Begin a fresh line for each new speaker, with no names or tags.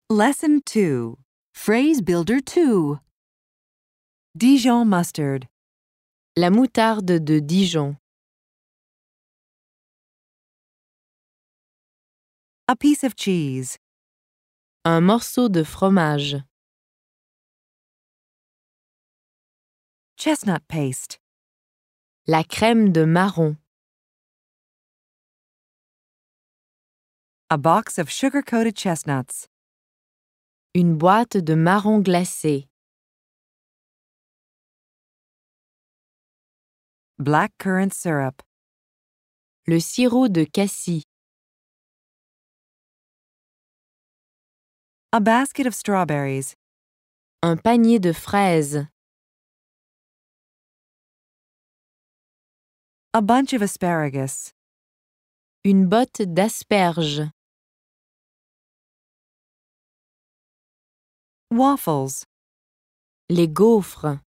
Lesson 2.
Phrase Builder 2.
Dijon mustard.
La moutarde de Dijon.
A piece of cheese.
Un morceau de fromage.
Chestnut paste.
La crème de marron.
A box of sugar-coated chestnuts.
Une boîte de marron glacé.
Black currant syrup.
Le sirop de cassis.
A basket of strawberries.
Un panier de fraises.
A bunch of asparagus.
Une botte d'asperges.
Waffles.
Les gaufres.